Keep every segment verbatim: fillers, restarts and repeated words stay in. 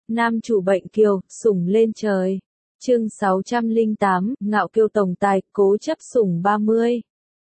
Nam chủ bệnh kiều, sủng lên trời. Chương sáu trăm lẻ tám, ngạo kiêu tổng tài, cố chấp sủng ba mươi.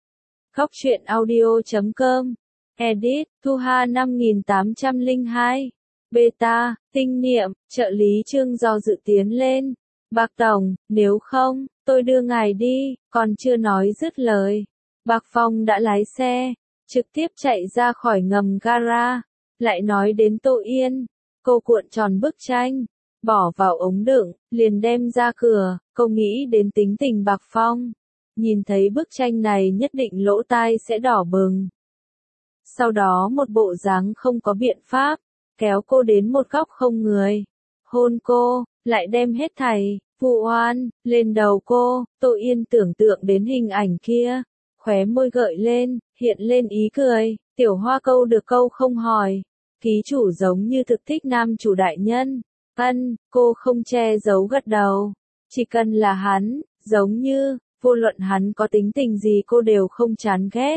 Góc truyện audio chấm com. Edit, Thu Hà năm nghìn tám trăm lẻ hai. Beta, tinh niệm, trợ lý Trương do dự tiến lên. Bạc tổng, nếu không, tôi đưa ngài đi, còn chưa nói dứt lời. Bạc Phong đã lái xe, trực tiếp chạy ra khỏi ngầm gara, lại nói đến Tô Yên. Cô cuộn tròn bức tranh, bỏ vào ống đựng, liền đem ra cửa, cô nghĩ đến tính tình Bạc Phong. Nhìn thấy bức tranh này nhất định lỗ tai sẽ đỏ bừng. Sau đó một bộ dáng không có biện pháp, kéo cô đến một góc không người. Hôn cô, lại đem hết thảy, vụ oan, lên đầu cô. Tô Yên tưởng tượng đến hình ảnh kia, khóe môi gợi lên, hiện lên ý cười, tiểu hoa câu được câu không hỏi. Ký chủ giống như thực thích nam chủ đại nhân. Ân, cô không che giấu gật đầu. Chỉ cần là hắn, giống như, vô luận hắn có tính tình gì cô đều không chán ghét.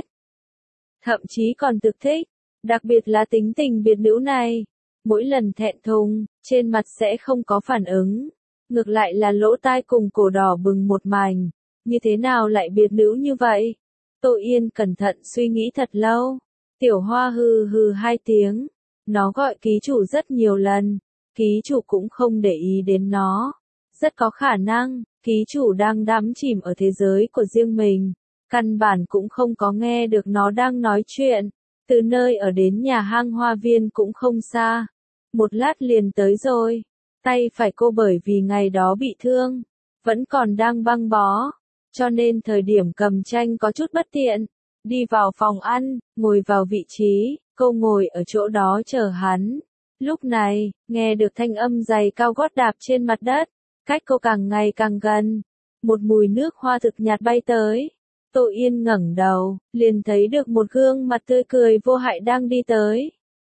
Thậm chí còn thực thích, đặc biệt là tính tình biệt nữ này. Mỗi lần thẹn thùng, trên mặt sẽ không có phản ứng. Ngược lại là lỗ tai cùng cổ đỏ bừng một mảnh. Như thế nào lại biệt nữ như vậy? Tô Yên cẩn thận suy nghĩ thật lâu. Tiểu hoa hừ hừ hai tiếng. Nó gọi ký chủ rất nhiều lần. Ký chủ cũng không để ý đến nó. Rất có khả năng, ký chủ đang đắm chìm ở thế giới của riêng mình. Căn bản cũng không có nghe được nó đang nói chuyện. Từ nơi ở đến nhà hang hoa viên cũng không xa. Một lát liền tới rồi. Tay phải cô bởi vì ngày đó bị thương, vẫn còn đang băng bó. Cho nên thời điểm cầm tranh có chút bất tiện. Đi vào phòng ăn, ngồi vào vị trí, cô ngồi ở chỗ đó chờ hắn. Lúc này, nghe được thanh âm giày cao gót đạp trên mặt đất, cách cô càng ngày càng gần. Một mùi nước hoa thực nhạt bay tới. Tô Yên ngẩng đầu, liền thấy được một gương mặt tươi cười vô hại đang đi tới.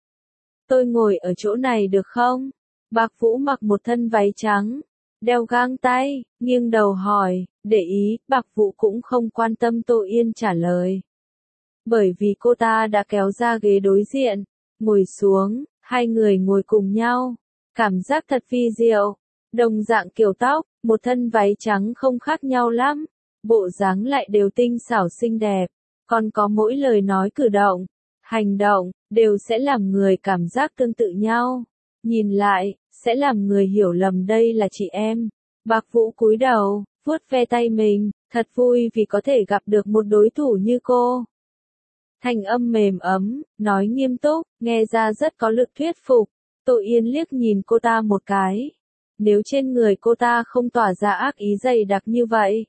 Tôi ngồi ở chỗ này được không? Bạc Vũ mặc một thân váy trắng, đeo găng tay, nghiêng đầu hỏi, để ý, Bạc Vũ cũng không quan tâm Tô Yên trả lời. Bởi vì cô ta đã kéo ra ghế đối diện, ngồi xuống, hai người ngồi cùng nhau, cảm giác thật vi diệu. Đồng dạng kiểu tóc, một thân váy trắng không khác nhau lắm, bộ dáng lại đều tinh xảo xinh đẹp, còn có mỗi lời nói cử động, hành động, đều sẽ làm người cảm giác tương tự nhau. Nhìn lại, sẽ làm người hiểu lầm đây là chị em. Bạc Vũ cúi đầu, vuốt ve tay mình, thật vui vì có thể gặp được một đối thủ như cô. Thanh âm mềm ấm, nói nghiêm túc, nghe ra rất có lực thuyết phục. Tô Yên liếc nhìn cô ta một cái. Nếu trên người cô ta không tỏa ra ác ý dày đặc như vậy,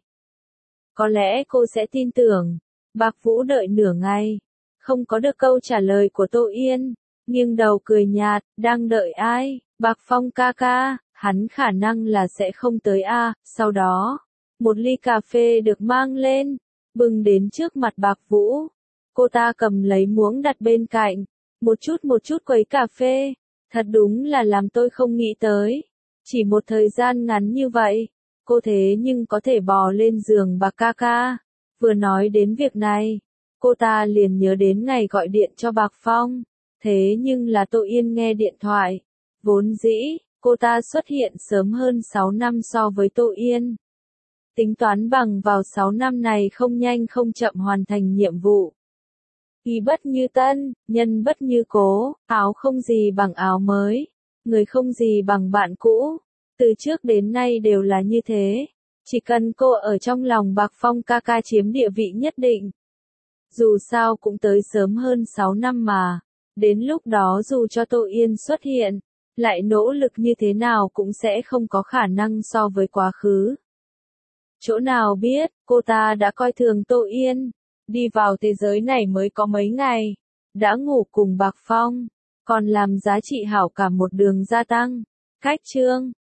có lẽ cô sẽ tin tưởng. Bạc Vũ đợi nửa ngày, không có được câu trả lời của Tô Yên. Nghiêng đầu cười nhạt, đang đợi ai? Bạc Phong ca ca, hắn khả năng là sẽ không tới a. Sau đó, một ly cà phê được mang lên, bưng đến trước mặt Bạc Vũ. Cô ta cầm lấy muỗng đặt bên cạnh, một chút một chút quấy cà phê. Thật đúng là làm tôi không nghĩ tới. Chỉ một thời gian ngắn như vậy, cô thế nhưng có thể bò lên giường Bạc ca ca. Vừa nói đến việc này, cô ta liền nhớ đến ngày gọi điện cho Bạc Phong. Thế nhưng là Tô Yên nghe điện thoại. Vốn dĩ, cô ta xuất hiện sớm hơn sáu năm so với Tô Yên. Tính toán bằng vào sáu năm này không nhanh không chậm hoàn thành nhiệm vụ. Y bất như tân, nhân bất như cố, áo không gì bằng áo mới, người không gì bằng bạn cũ. Từ trước đến nay đều là như thế. Chỉ cần cô ở trong lòng Bạc Phong ca ca chiếm địa vị nhất định. Dù sao cũng tới sớm hơn sáu năm mà. Đến lúc đó dù cho Tô Yên xuất hiện, lại nỗ lực như thế nào cũng sẽ không có khả năng so với quá khứ. Chỗ nào biết, cô ta đã coi thường Tô Yên. Đi vào thế giới này mới có mấy ngày, đã ngủ cùng Bạc Phong, còn làm giá trị hảo cảm một đường gia tăng. Cách chương